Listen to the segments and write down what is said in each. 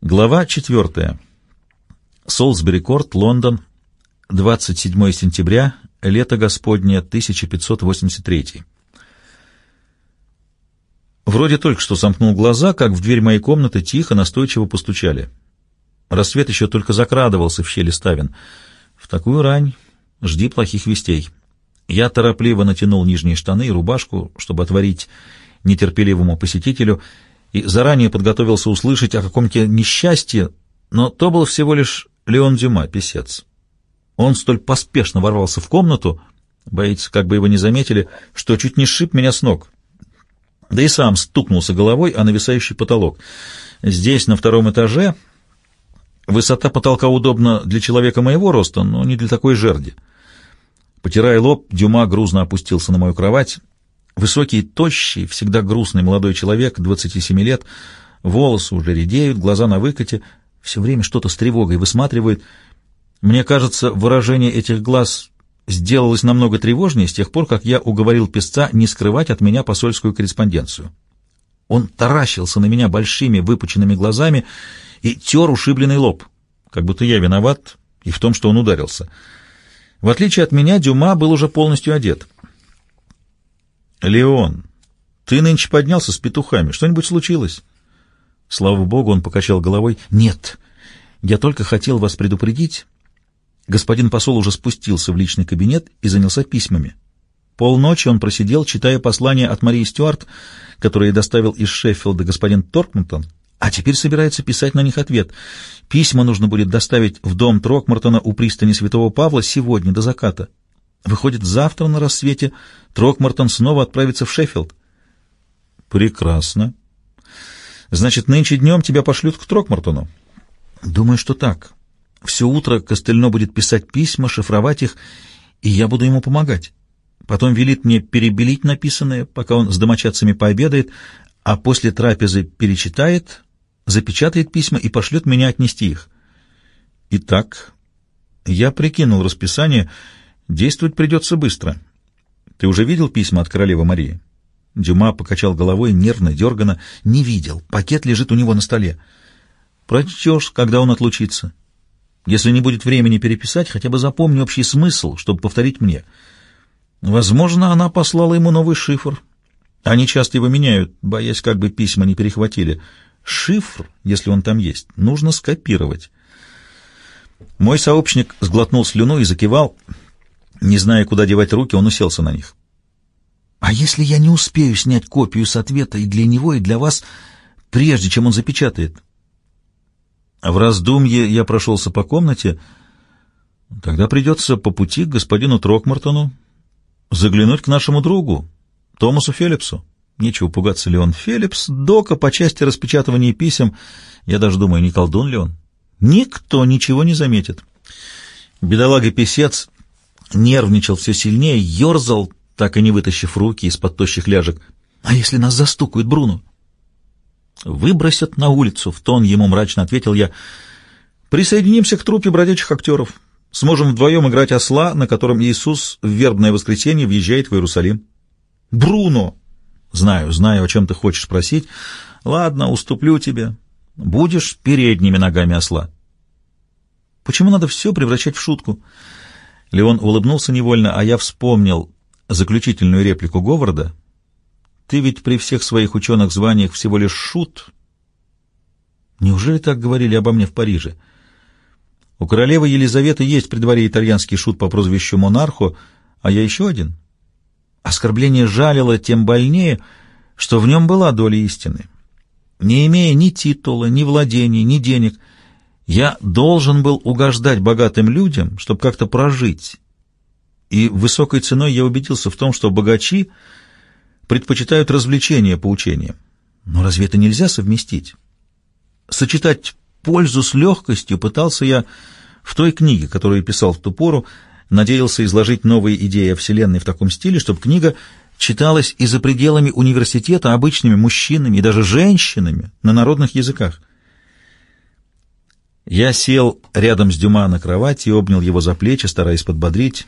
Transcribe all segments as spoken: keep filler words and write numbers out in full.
Глава четвертая. Солсбери-Корт, Лондон, двадцать седьмое сентября, лето Господне, тысяча пятьсот восемьдесят третий. Вроде только что сомкнул глаза, как в дверь моей комнаты тихо, настойчиво постучали. Рассвет еще только закрадывался в щели ставен. В такую рань жди плохих вестей. Я торопливо натянул нижние штаны и рубашку, чтобы отворить нетерпеливому посетителю, и заранее подготовился услышать о каком-то несчастье, но то был всего лишь Леон Дюма, писец. Он столь поспешно ворвался в комнату, боится, как бы его не заметили, что чуть не сшиб меня с ног. Да и сам стукнулся головой о нависающий потолок. Здесь, на втором этаже, высота потолка удобна для человека моего роста, но не для такой жерди. Потирая лоб, Дюма грузно опустился на мою кровать. Высокий, тощий, всегда грустный молодой человек, двадцати семи лет, волосы уже редеют, глаза на выкате, все время что-то с тревогой высматривает. Мне кажется, выражение этих глаз сделалось намного тревожнее с тех пор, как я уговорил писца не скрывать от меня посольскую корреспонденцию. Он таращился на меня большими выпученными глазами и тер ушибленный лоб, как будто я виноват и в том, что он ударился. В отличие от меня, Дюма был уже полностью одет. «Леон, ты нынче поднялся с петухами. Что-нибудь случилось?» Слава богу, он покачал головой. «Нет, я только хотел вас предупредить. Господин посол уже спустился в личный кабинет и занялся письмами. Полночи он просидел, читая послание от Марии Стюарт, которое доставил из Шеффилда господин Торкмортон, а теперь собирается писать на них ответ. Письма нужно будет доставить в дом Трокмортона у пристани Святого Павла сегодня до заката. Выходит, завтра на рассвете Трокмортон снова отправится в Шеффилд». «Прекрасно. Значит, нынче днем тебя пошлют к Трокмортону?» «Думаю, что так. Все утро Костельно будет писать письма, шифровать их, и я буду ему помогать. Потом велит мне перебелить написанное, пока он с домочадцами пообедает, а после трапезы перечитает, запечатает письма и пошлет меня отнести их. Итак, я прикинул расписание. Действовать придется быстро. Ты уже видел письма от королевы Марии?» Дюма покачал головой, нервно, дерганно. «Не видел. Пакет лежит у него на столе. Прочтешь, когда он отлучится. Если не будет времени переписать, хотя бы запомни общий смысл, чтобы повторить мне. Возможно, она послала ему новый шифр. Они часто его меняют, боясь, как бы письма не перехватили. Шифр, если он там есть, нужно скопировать». Мой сообщник сглотнул слюну и закивал. Не зная, куда девать руки, он уселся на них. «А если я не успею снять копию с ответа и для него, и для вас, прежде чем он запечатает?» В раздумье я прошелся по комнате. «Тогда придется по пути к господину Трокмортону заглянуть к нашему другу, Томасу Феллипсу. Нечего пугаться, ли он Феллипс, дока по части распечатывания писем. Я даже думаю, не колдун ли он. Никто ничего не заметит». Бедолага-писец нервничал все сильнее, ерзал, так и не вытащив руки из-под тощих ляжек. «А если нас застукают, Бруно?» «Выбросят на улицу», — в тон ему мрачно ответил я. «Присоединимся к труппе бродячих актеров. Сможем вдвоем играть осла, на котором Иисус в вербное воскресенье въезжает в Иерусалим». «Бруно!» «Знаю, знаю, о чем ты хочешь спросить. Ладно, уступлю тебе. Будешь передними ногами осла». «Почему надо все превращать в шутку?» Леон улыбнулся невольно, а я вспомнил заключительную реплику Говарда. «Ты ведь при всех своих ученых званиях всего лишь шут». Неужели так говорили обо мне в Париже? У королевы Елизаветы есть при дворе итальянский шут по прозвищу Монархо, а я еще один. Оскорбление жалило тем больнее, что в нем была доля истины. Не имея ни титула, ни владений, ни денег, я должен был угождать богатым людям, чтобы как-то прожить. И высокой ценой я убедился в том, что богачи предпочитают развлечения по учениям. Но разве это нельзя совместить? Сочетать пользу с легкостью пытался я в той книге, которую писал в ту пору, надеялся изложить новые идеи о Вселенной в таком стиле, чтобы книга читалась и за пределами университета обычными мужчинами и даже женщинами на народных языках. Я сел рядом с Дюма на кровати и обнял его за плечи, стараясь подбодрить.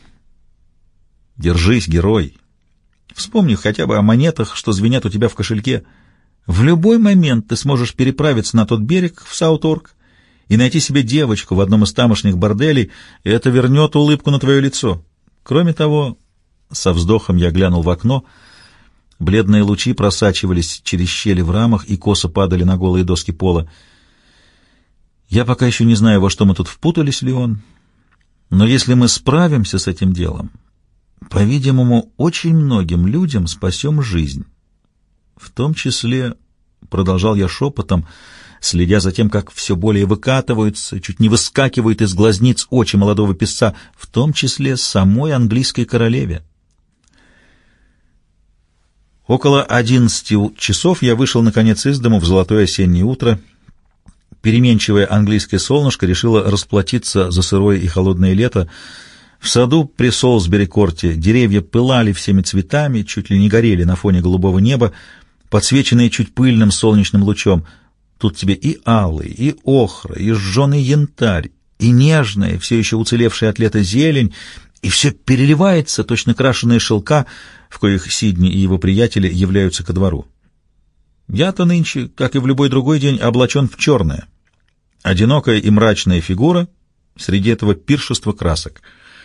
«Держись, герой. Вспомни хотя бы о монетах, что звенят у тебя в кошельке. В любой момент ты сможешь переправиться на тот берег, в Саут-Орк, и найти себе девочку в одном из тамошних борделей, и это вернет улыбку на твое лицо. Кроме того, со вздохом я глянул в окно, бледные лучи просачивались через щели в рамах и косо падали на голые доски пола. Я пока еще не знаю, во что мы тут впутались, Леон, но если мы справимся с этим делом, по-видимому, очень многим людям спасем жизнь. В том числе, продолжал я шепотом, следя за тем, как все более выкатываются, чуть не выскакивают из глазниц очи молодого писца, в том числе самой английской королеве. Около одиннадцати часов я вышел, наконец, из дому в золотое осеннее утро. Переменчивое английское солнышко решило расплатиться за сырое и холодное лето. В саду при Солсбери-корте деревья пылали всеми цветами, чуть ли не горели на фоне голубого неба, подсвеченные чуть пыльным солнечным лучом. Тут тебе и алый, и охра, и жженый янтарь, и нежная, все еще уцелевшая от лета зелень, и все переливается, точно крашеные шелка, в коих Сидни и его приятели являются ко двору. Я-то нынче, как и в любой другой день, облачен в черное. Одинокая и мрачная фигура среди этого пиршества красок.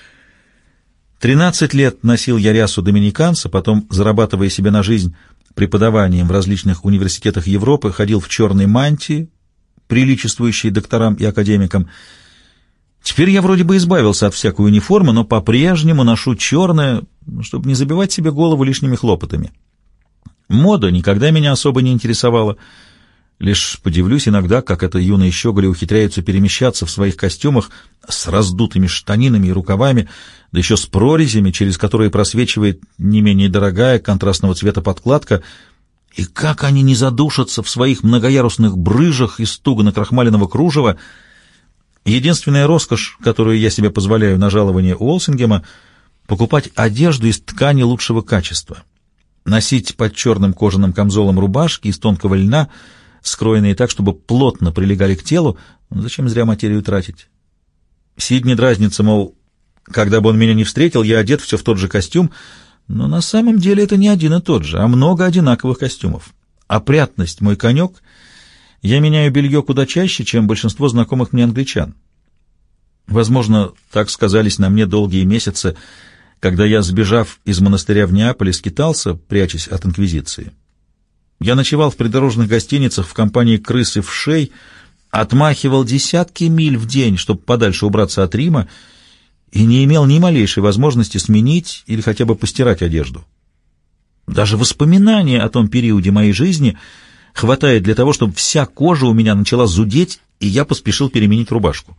Тринадцать лет носил я рясу доминиканца, потом, зарабатывая себе на жизнь преподаванием в различных университетах Европы, ходил в черной мантии, приличествующей докторам и академикам. Теперь я вроде бы избавился от всякой униформы, но по-прежнему ношу черное, чтобы не забивать себе голову лишними хлопотами. Мода никогда меня особо не интересовала. Лишь подивлюсь иногда, как это юные щеголи ухитряются перемещаться в своих костюмах с раздутыми штанинами и рукавами, да еще с прорезями, через которые просвечивает не менее дорогая контрастного цвета подкладка, и как они не задушатся в своих многоярусных брыжах из туго накрахмаленного кружева. Единственная роскошь, которую я себе позволяю на жалование Уолсингема, покупать одежду из ткани лучшего качества, носить под черным кожаным камзолом рубашки из тонкого льна, скроенные так, чтобы плотно прилегали к телу. Зачем зря материю тратить? Сидни дразнится, мол, когда бы он меня не встретил, я одет все в тот же костюм, но на самом деле это не один и тот же, а много одинаковых костюмов. Опрятность — мой конек. Я меняю белье куда чаще, чем большинство знакомых мне англичан. Возможно, так сказались на мне долгие месяцы, когда я, сбежав из монастыря в Неаполе, скитался, прячась от инквизиции. Я ночевал в придорожных гостиницах в компании крыс и вшей, отмахивал десятки миль в день, чтобы подальше убраться от Рима, и не имел ни малейшей возможности сменить или хотя бы постирать одежду. Даже воспоминания о том периоде моей жизни хватает для того, чтобы вся кожа у меня начала зудеть, и я поспешил переменить рубашку.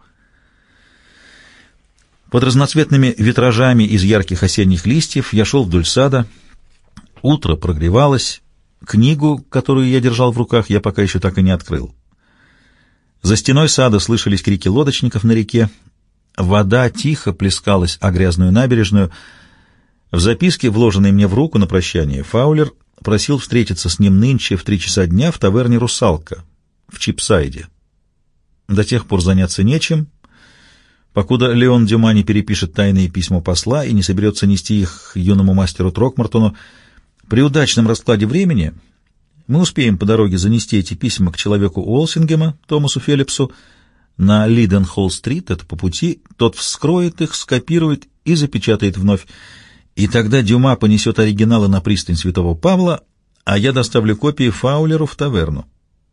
Под разноцветными витражами из ярких осенних листьев я шел вдоль сада. Утро прогревалось. Книгу, которую я держал в руках, я пока еще так и не открыл. За стеной сада слышались крики лодочников на реке. Вода тихо плескалась о грязную набережную. В записке, вложенной мне в руку на прощание, Фаулер просил встретиться с ним нынче в три часа дня в таверне «Русалка» в Чипсайде. До тех пор заняться нечем, покуда Леон Дюма не перепишет тайные письма посла и не соберется нести их юному мастеру Трокмартону. При удачном раскладе времени мы успеем по дороге занести эти письма к человеку Уолсингема, Томасу Феллипсу, на Лиденхолл-стрит, это по пути, тот вскроет их, скопирует и запечатает вновь, и тогда Дюма понесет оригиналы на пристань Святого Павла, а я доставлю копии Фаулеру в таверну.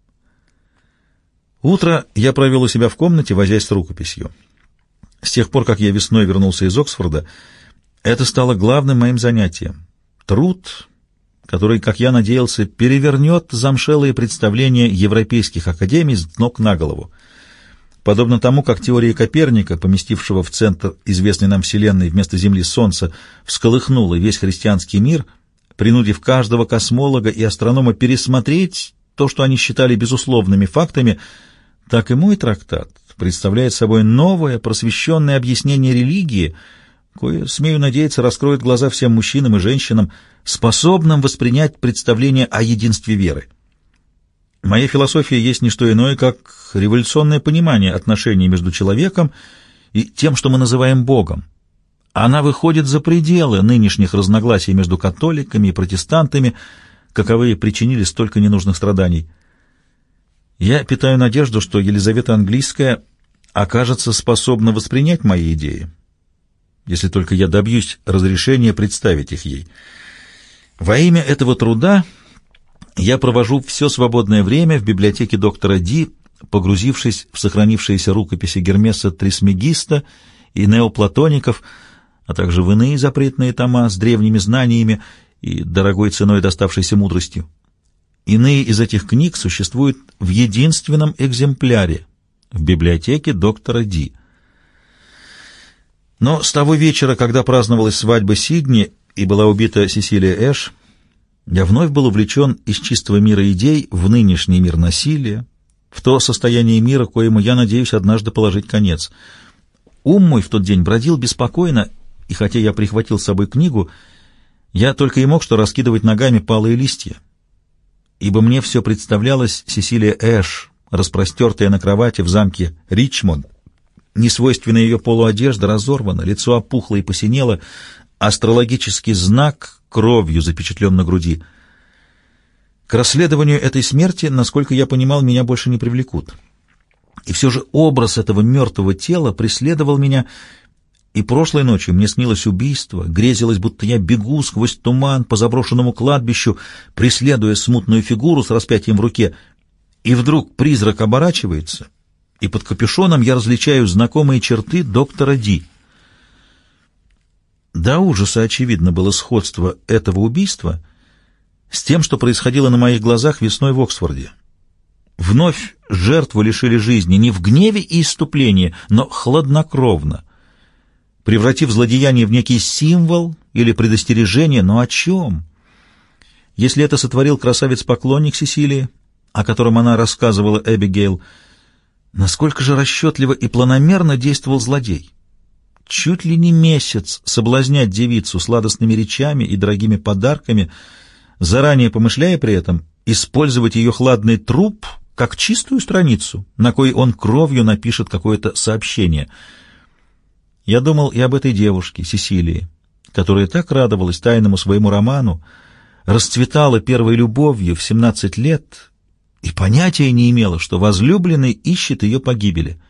Утро я провел у себя в комнате, возясь с рукописью. С тех пор, как я весной вернулся из Оксфорда, это стало главным моим занятием. Труд, который, как я надеялся, перевернет замшелые представления европейских академий с ног на голову. Подобно тому, как теория Коперника, поместившего в центр известной нам Вселенной вместо Земли Солнца, всколыхнула весь христианский мир, принудив каждого космолога и астронома пересмотреть то, что они считали безусловными фактами, так и мой трактат представляет собой новое просвещенное объяснение религии, кое, смею надеяться, раскроет глаза всем мужчинам и женщинам, способным воспринять представление о единстве веры. Моя философия есть не что иное, как революционное понимание отношений между человеком и тем, что мы называем Богом. Она выходит за пределы нынешних разногласий между католиками и протестантами, каковые причинили столько ненужных страданий. Я питаю надежду, что Елизавета Английская окажется способна воспринять мои идеи, если только я добьюсь разрешения представить их ей. Во имя этого труда я провожу все свободное время в библиотеке доктора Ди, погрузившись в сохранившиеся рукописи Гермеса Трисмегиста и неоплатоников, а также в иные запретные тома с древними знаниями и дорогой ценой доставшейся мудростью. Иные из этих книг существуют в единственном экземпляре в библиотеке доктора Ди. Но с того вечера, когда праздновалась свадьба Сидни и была убита Сесилия Эш, я вновь был увлечен из чистого мира идей в нынешний мир насилия, в то состояние мира, коему я надеюсь однажды положить конец. Ум мой в тот день бродил беспокойно, и хотя я прихватил с собой книгу, я только и мог что раскидывать ногами палые листья, ибо мне все представлялось Сесилия Эш, распростертая на кровати в замке Ричмонд. Несвойственная ее полуодежда разорвана, лицо опухло и посинело, астрологический знак кровью запечатлен на груди. К расследованию этой смерти, насколько я понимал, меня больше не привлекут. И все же образ этого мертвого тела преследовал меня, и прошлой ночью мне снилось убийство, грезилось, будто я бегу сквозь туман по заброшенному кладбищу, преследуя смутную фигуру с распятием в руке, и вдруг призрак оборачивается, и под капюшоном я различаю знакомые черты доктора Ди. До ужаса очевидно было сходство этого убийства с тем, что происходило на моих глазах весной в Оксфорде. Вновь жертву лишили жизни не в гневе и исступлении, но хладнокровно, превратив злодеяние в некий символ или предостережение, но о чем? Если это сотворил красавец-поклонник Сесилии, о котором она рассказывала Эбигейл, насколько же расчетливо и планомерно действовал злодей? Чуть ли не месяц соблазнять девицу сладостными речами и дорогими подарками, заранее помышляя при этом использовать ее хладный труп как чистую страницу, на кой он кровью напишет какое-то сообщение. Я думал и об этой девушке, Сесилии, которая так радовалась тайному своему роману, расцветала первой любовью в семнадцать лет и понятия не имела, что возлюбленный ищет ее погибели.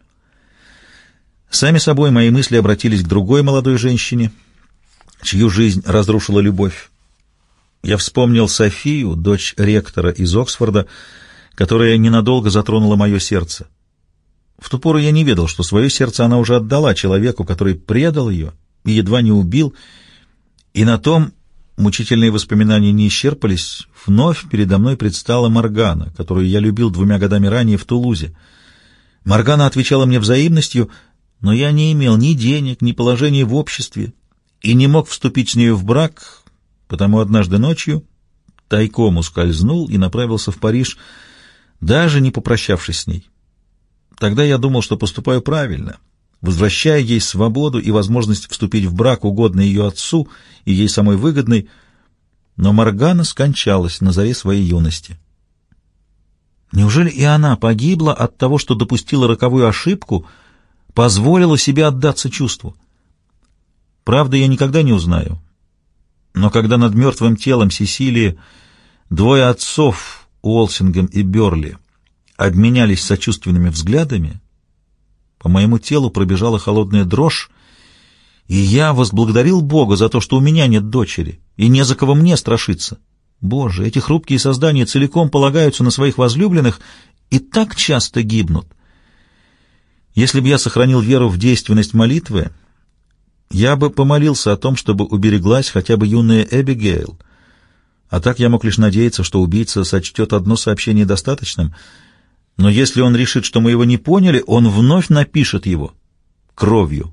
Сами собой мои мысли обратились к другой молодой женщине, чью жизнь разрушила любовь. Я вспомнил Софию, дочь ректора из Оксфорда, которая ненадолго затронула мое сердце. В ту пору я не ведал, что свое сердце она уже отдала человеку, который предал ее и едва не убил, и на том мучительные воспоминания не исчерпались. Вновь передо мной предстала Моргана, которую я любил двумя годами ранее в Тулузе. Моргана отвечала мне взаимностью, но я не имел ни денег, ни положения в обществе и не мог вступить с нею в брак, потому однажды ночью тайком ускользнул и направился в Париж, даже не попрощавшись с ней. Тогда я думал, что поступаю правильно, возвращая ей свободу и возможность вступить в брак, угодный ее отцу и ей самой выгодный, но Моргана скончалась на заре своей юности. Неужели и она погибла от того, что допустила роковую ошибку, позволила себе отдаться чувству? Правда, я никогда не узнаю. Но когда над мертвым телом Сесилии двое отцов, Уолсингем и Бёрли, обменялись сочувственными взглядами, по моему телу пробежала холодная дрожь, и я возблагодарил Бога за то, что у меня нет дочери, и не за кого мне страшиться. Боже, эти хрупкие создания целиком полагаются на своих возлюбленных и так часто гибнут. Если бы я сохранил веру в действенность молитвы, я бы помолился о том, чтобы убереглась хотя бы юная Эбигейл, а так я мог лишь надеяться, что убийца сочтет одно сообщение достаточным. Но если он решит, что мы его не поняли, он вновь напишет его кровью.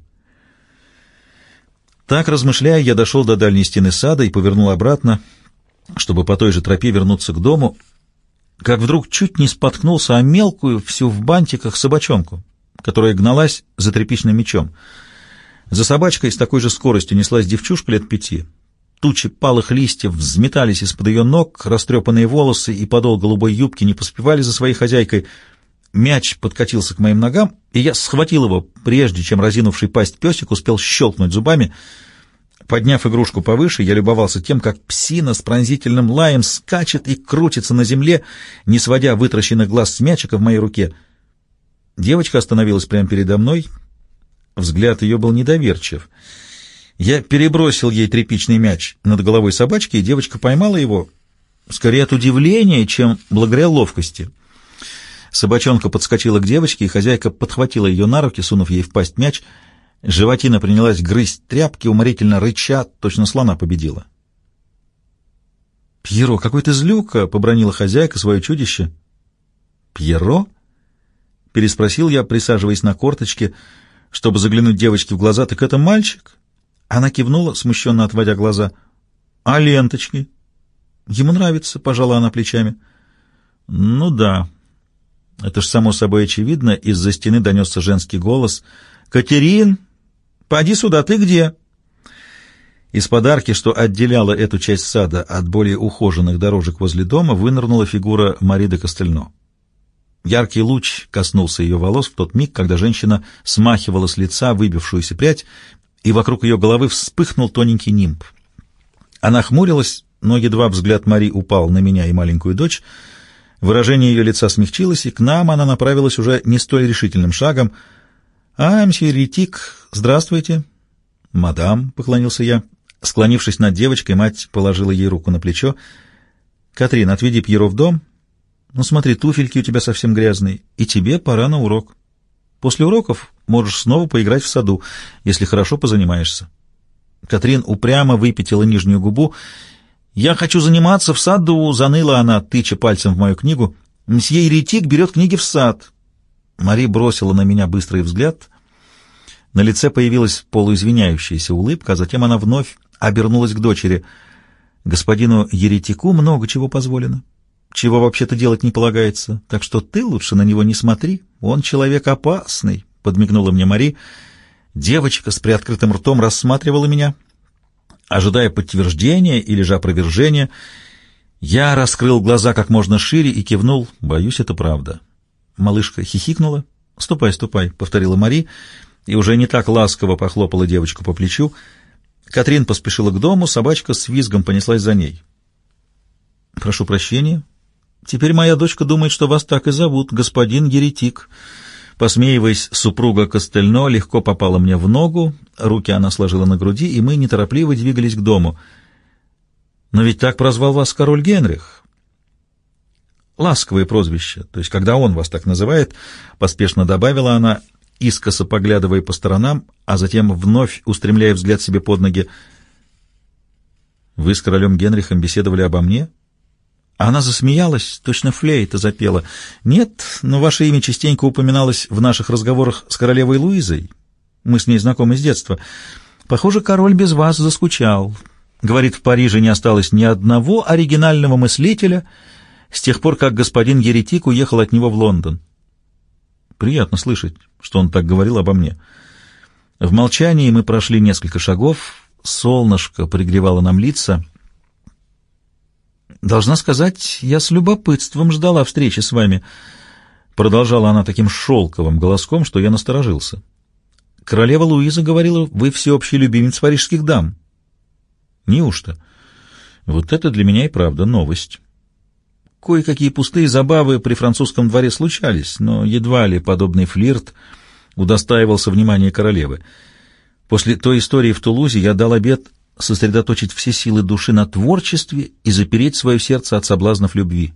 Так, размышляя, я дошел до дальней стены сада и повернул обратно, чтобы по той же тропе вернуться к дому, как вдруг чуть не споткнулся о мелкую, всю в бантиках, собачонку, которая гналась за тряпичным мечом. За собачкой с такой же скоростью неслась девчушка лет пяти. Тучи палых листьев взметались из-под ее ног, растрепанные волосы и подол голубой юбки не поспевали за своей хозяйкой. Мяч подкатился к моим ногам, и я схватил его, прежде чем разинувший пасть песик успел щелкнуть зубами. Подняв игрушку повыше, я любовался тем, как псина с пронзительным лаем скачет и крутится на земле, не сводя вытращенных глаз с мячика в моей руке. Девочка остановилась прямо передо мной. Взгляд ее был недоверчив. Я перебросил ей тряпичный мяч над головой собачки, и девочка поймала его, скорее от удивления, чем благодаря ловкости. Собачонка подскочила к девочке, и хозяйка подхватила ее на руки, сунув ей в пасть мяч. Животина принялась грызть тряпки, уморительно рыча, точно слона победила. «Пьеро, какой ты злюка!» — побранила хозяйка свое чудище. «Пьеро?» — переспросил я, присаживаясь на корточки, чтобы заглянуть девочке в глаза. «Так это мальчик?» Она кивнула, смущенно отводя глаза. «А ленточки?» «Ему нравится», — пожала она плечами. «Ну да». Это ж само собой очевидно. Из-за стены донесся женский голос. «Катерин, поди сюда, ты где?» Из подарки, что отделяло эту часть сада от более ухоженных дорожек возле дома, вынырнула фигура Мари де Кастельно. Яркий луч коснулся ее волос в тот миг, когда женщина смахивала с лица выбившуюся прядь, и вокруг ее головы вспыхнул тоненький нимб. Она хмурилась, но едва взгляд Мари упал на меня и маленькую дочь, выражение ее лица смягчилось, и к нам она направилась уже не столь решительным шагом. «А, мсье Ретик, здравствуйте». «Мадам», — поклонился я. Склонившись над девочкой, мать положила ей руку на плечо. «Катрин, отведи Пьеро в дом. Ну, смотри, туфельки у тебя совсем грязные, и тебе пора на урок. После уроков можешь снова поиграть в саду, если хорошо позанимаешься». Катрин упрямо выпятила нижнюю губу. «Я хочу заниматься в саду», — заныла она, тыча пальцем в мою книгу. «Мсье Ретик берет книги в сад». Мари бросила на меня быстрый взгляд. На лице появилась полуизвиняющаяся улыбка, а затем она вновь обернулась к дочери. «Господину Еретику много чего позволено, чего вообще-то делать не полагается, так что ты лучше на него не смотри, он человек опасный», — подмигнула мне Мари. Девочка с приоткрытым ртом рассматривала меня, ожидая подтверждения или же опровержения. Я раскрыл глаза как можно шире и кивнул. «Боюсь, это правда». Малышка хихикнула. «Ступай, ступай», — повторила Мари, и уже не так ласково похлопала девочку по плечу. Катрин поспешила к дому, собачка с визгом понеслась за ней. «Прошу прощения. Теперь моя дочка думает, что вас так и зовут, господин Еретик». Посмеиваясь, супруга Кастельно легко попала мне в ногу, руки она сложила на груди, и мы неторопливо двигались к дому. «Но ведь так прозвал вас король Генрих». «Ласковое прозвище, то есть когда он вас так называет», — поспешно добавила она, искоса поглядывая по сторонам, а затем вновь устремляя взгляд себе под ноги. «Вы с королем Генрихом беседовали обо мне?» Она засмеялась, точно флейта запела. «Нет, но ваше имя частенько упоминалось в наших разговорах с королевой Луизой. Мы с ней знакомы с детства. Похоже, король без вас заскучал. Говорит, в Париже не осталось ни одного оригинального мыслителя с тех пор, как господин Еретик уехал от него в Лондон». Приятно слышать, что он так говорил обо мне. В молчании мы прошли несколько шагов. Солнышко пригревало нам лица. «Должна сказать, я с любопытством ждала встречи с вами», — продолжала она таким шелковым голоском, что я насторожился. «Королева Луиза говорила, вы всеобщий любимец парижских дам». «Неужто? Вот это для меня и правда новость». Кое-какие пустые забавы при французском дворе случались, но едва ли подобный флирт удостаивался внимания королевы. После той истории в Тулузе я дал обет сосредоточить все силы души на творчестве и запереть свое сердце от соблазнов любви.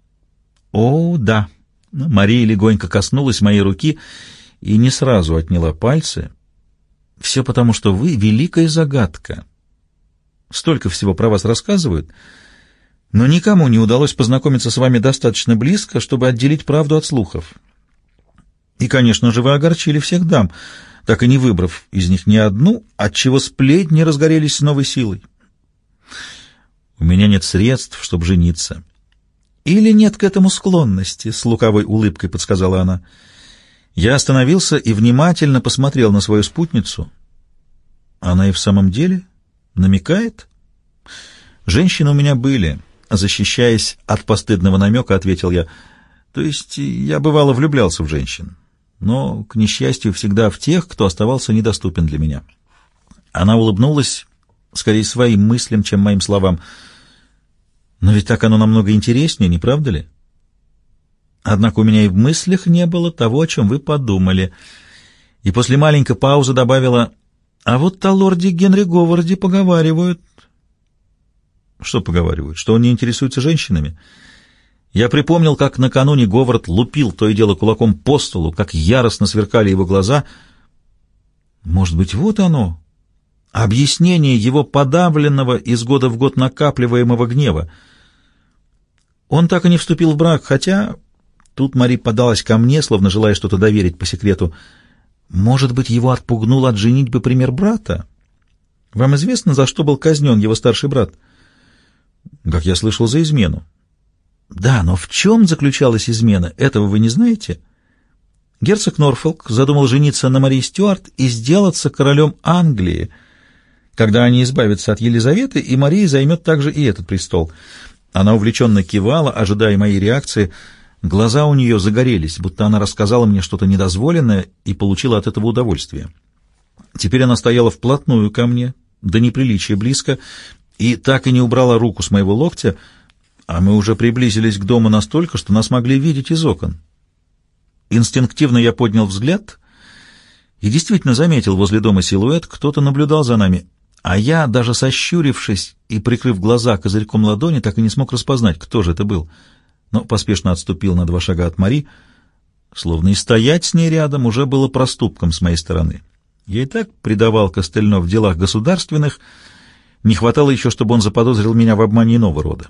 «О, да!» Мария легонько коснулась моей руки и не сразу отняла пальцы. «Все потому, что вы — великая загадка. Столько всего про вас рассказывают, но никому не удалось познакомиться с вами достаточно близко, чтобы отделить правду от слухов. И, конечно же, вы огорчили всех дам, так и не выбрав из них ни одну, отчего сплетни разгорелись с новой силой. У меня нет средств, чтобы жениться». «Или нет к этому склонности?» — с лукавой улыбкой подсказала она. Я остановился и внимательно посмотрел на свою спутницу. Она и в самом деле намекает? «Женщины у меня были», — защищаясь от постыдного намека, ответил я. «То есть я, бывало, влюблялся в женщин, но, к несчастью, всегда в тех, кто оставался недоступен для меня». Она улыбнулась скорее своим мыслям, чем моим словам. Но ведь так оно намного интереснее, не правда ли? Однако у меня и в мыслях не было того, о чем вы подумали. И после маленькой паузы добавила: а вот о лорде Генри Говарде поговаривают. Что поговаривают? Что он не интересуется женщинами? Я припомнил, как накануне Говард лупил то и дело кулаком по столу, как яростно сверкали его глаза. Может быть, вот оно, объяснение его подавленного, из года в год накапливаемого гнева. Он так и не вступил в брак, хотя... Тут Мари подалась ко мне, словно желая что-то доверить по секрету. Может быть, его отпугнул от женитьбы пример брата? Вам известно, за что был казнен его старший брат? Как я слышал, за измену. Да, но в чем заключалась измена, этого вы не знаете? Герцог Норфолк задумал жениться на Марии Стюарт и сделаться королем Англии, когда они избавятся от Елизаветы, и Мария займет также и этот престол. Она увлеченно кивала, ожидая моей реакции. Глаза у нее загорелись, будто она рассказала мне что-то недозволенное и получила от этого удовольствие. Теперь она стояла вплотную ко мне, до неприличия близко, и так и не убрала руку с моего локтя, а мы уже приблизились к дому настолько, что нас могли видеть из окон. Инстинктивно я поднял взгляд и действительно заметил возле дома силуэт, кто-то наблюдал за нами, а я, даже сощурившись и прикрыв глаза козырьком ладони, так и не смог распознать, кто же это был, но поспешно отступил на два шага от Мари, словно и стоять с ней рядом уже было проступком с моей стороны. Я и так предавал Костельно в делах государственных, не хватало еще, чтобы он заподозрил меня в обмане иного рода.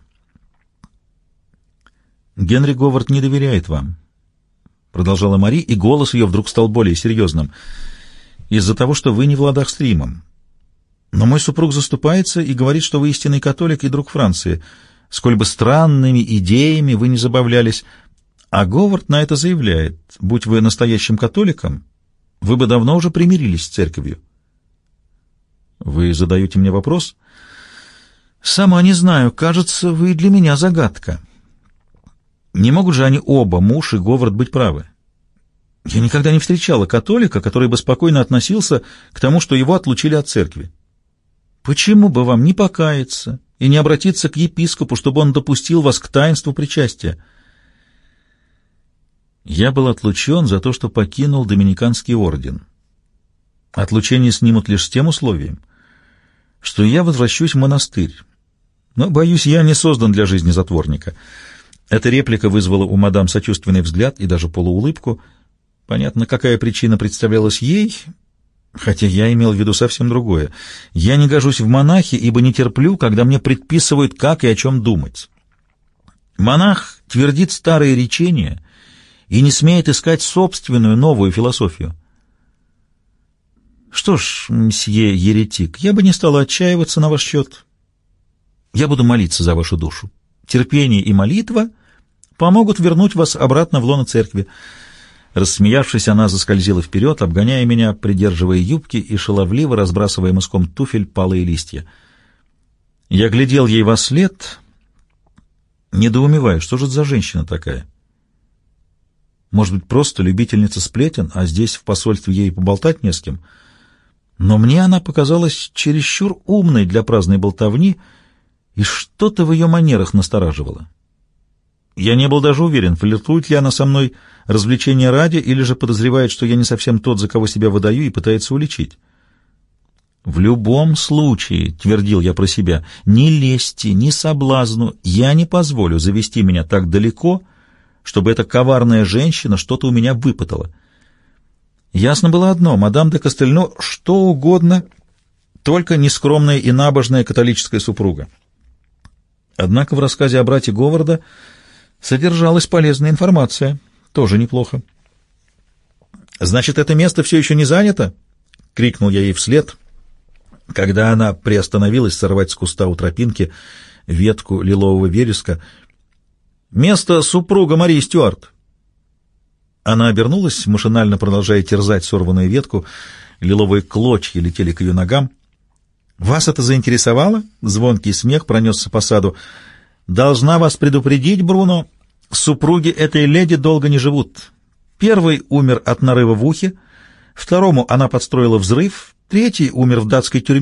«Генри Говард не доверяет вам», — продолжала Мари, и голос ее вдруг стал более серьезным, — «из-за того, что вы не в ладах с Римом. Но мой супруг заступается и говорит, что вы истинный католик и друг Франции, сколь бы странными идеями вы не забавлялись. А Говард на это заявляет: будь вы настоящим католиком, вы бы давно уже примирились с церковью». «Вы задаете мне вопрос?» «Сама не знаю. Кажется, вы для меня загадка. Не могут же они оба, муж и Говард, быть правы? Я никогда не встречала католика, который бы спокойно относился к тому, что его отлучили от церкви. Почему бы вам не покаяться и не обратиться к епископу, чтобы он допустил вас к таинству причастия?» Я был отлучен за то, что покинул Доминиканский орден. Отлучение снимут лишь с тем условием, что я возвращусь в монастырь. Но, боюсь, я не создан для жизни затворника. Эта реплика вызвала у мадам сочувственный взгляд и даже полуулыбку. Понятно, какая причина представлялась ей, хотя я имел в виду совсем другое. Я не гожусь в монахи, ибо не терплю, когда мне предписывают, как и о чем думать. Монах твердит старые речения и не смеет искать собственную новую философию. Что ж, мсье еретик, я бы не стала отчаиваться на ваш счет. Я буду молиться за вашу душу. Терпение и молитва помогут вернуть вас обратно в лоно церкви. Рассмеявшись, она заскользила вперед, обгоняя меня, придерживая юбки и шаловливо разбрасывая мыском туфель палые листья. Я глядел ей вослед, недоумевая, что же это за женщина такая? Может быть, просто любительница сплетен, а здесь в посольстве ей поболтать не с кем? Но мне она показалась чересчур умной для праздной болтовни, и что-то в ее манерах настораживало. Я не был даже уверен, флиртует ли она со мной развлечения ради, или же подозревает, что я не совсем тот, за кого себя выдаю, и пытается уличить. «В любом случае, — твердил я про себя, — ни лести, ни соблазну я не позволю завести меня так далеко, чтобы эта коварная женщина что-то у меня выпытала. Ясно было одно — мадам де Костельно что угодно, только нескромная и набожная католическая супруга. Однако в рассказе о брате Говарда содержалась полезная информация, тоже неплохо. «Значит, это место все еще не занято?» — крикнул я ей вслед, когда она приостановилась сорвать с куста у тропинки ветку лилового вереска. «Место супруга Марии Стюарт». Она обернулась, машинально продолжая терзать сорванную ветку. Лиловые клочья летели к ее ногам. «Вас это заинтересовало?» — звонкий смех пронесся по саду. «Должна вас предупредить, Бруно, супруги этой леди долго не живут. Первый умер от нарыва в ухе, второму она подстроила взрыв, третий умер в датской тюрьме,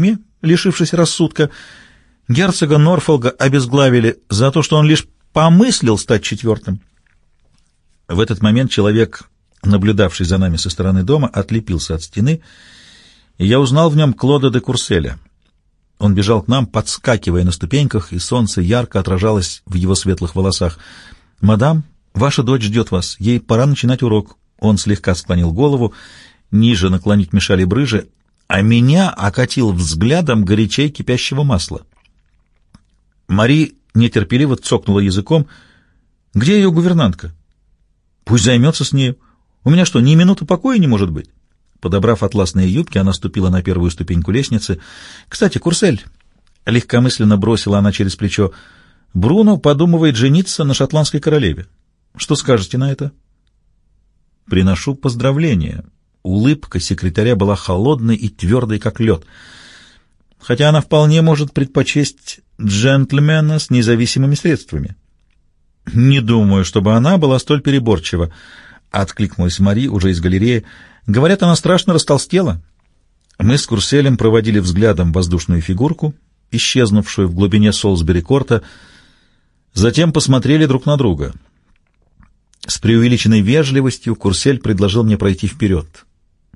лишившись рассудка. Герцога Норфолка обезглавили за то, что он лишь помыслил стать четвертым. В этот момент человек, наблюдавший за нами со стороны дома, отлепился от стены, и я узнал в нем Клода де Курселя. Он бежал к нам, подскакивая на ступеньках, и солнце ярко отражалось в его светлых волосах. «Мадам, ваша дочь ждет вас. Ей пора начинать урок». Он слегка склонил голову, ниже наклонить мешали брыжи, а меня окатил взглядом горячей кипящего масла. Мари нетерпеливо цокнула языком. «Где ее гувернантка?» «Пусть займется с нею. У меня что, ни минуты покоя не может быть?» Подобрав атласные юбки, она ступила на первую ступеньку лестницы. «Кстати, Курсель», — легкомысленно бросила она через плечо, — «Бруно подумывает жениться на шотландской королеве. Что скажете на это?» «Приношу поздравления». Улыбка секретаря была холодной и твердой, как лед. «Хотя она вполне может предпочесть джентльмена с независимыми средствами». «Не думаю, чтобы она была столь переборчива», — откликнулась Мари уже из галереи. «Говорят, она страшно растолстела». Мы с Курселем проводили взглядом воздушную фигурку, исчезнувшую в глубине Солсбери-корта, затем посмотрели друг на друга. С преувеличенной вежливостью Курсель предложил мне пройти вперед.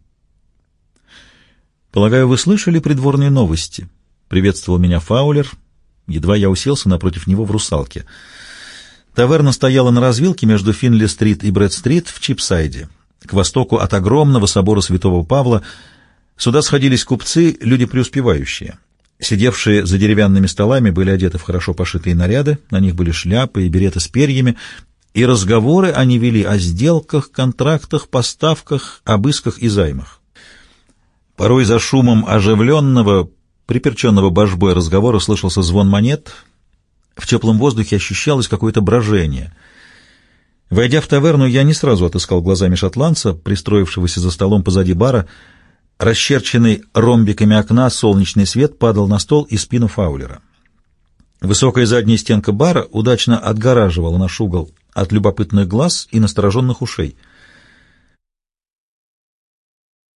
«Полагаю, вы слышали придворные новости?» — приветствовал меня Фаулер, едва я уселся напротив него в «Русалке». Таверна стояла на развилке между Финли-стрит и Брэд-стрит в Чипсайде, к востоку от огромного собора Святого Павла. Сюда сходились купцы, люди преуспевающие. Сидевшие за деревянными столами были одеты в хорошо пошитые наряды, на них были шляпы и береты с перьями, и разговоры они вели о сделках, контрактах, поставках, об исках и займах. Порой за шумом оживленного, приперченного божбой разговора слышался звон монет. В теплом воздухе ощущалось какое-то брожение. Войдя в таверну, я не сразу отыскал глазами шотландца, пристроившегося за столом позади бара. Расчерченный ромбиками окна солнечный свет падал на стол и спину Фаулера. Высокая задняя стенка бара удачно отгораживала наш угол от любопытных глаз и настороженных ушей.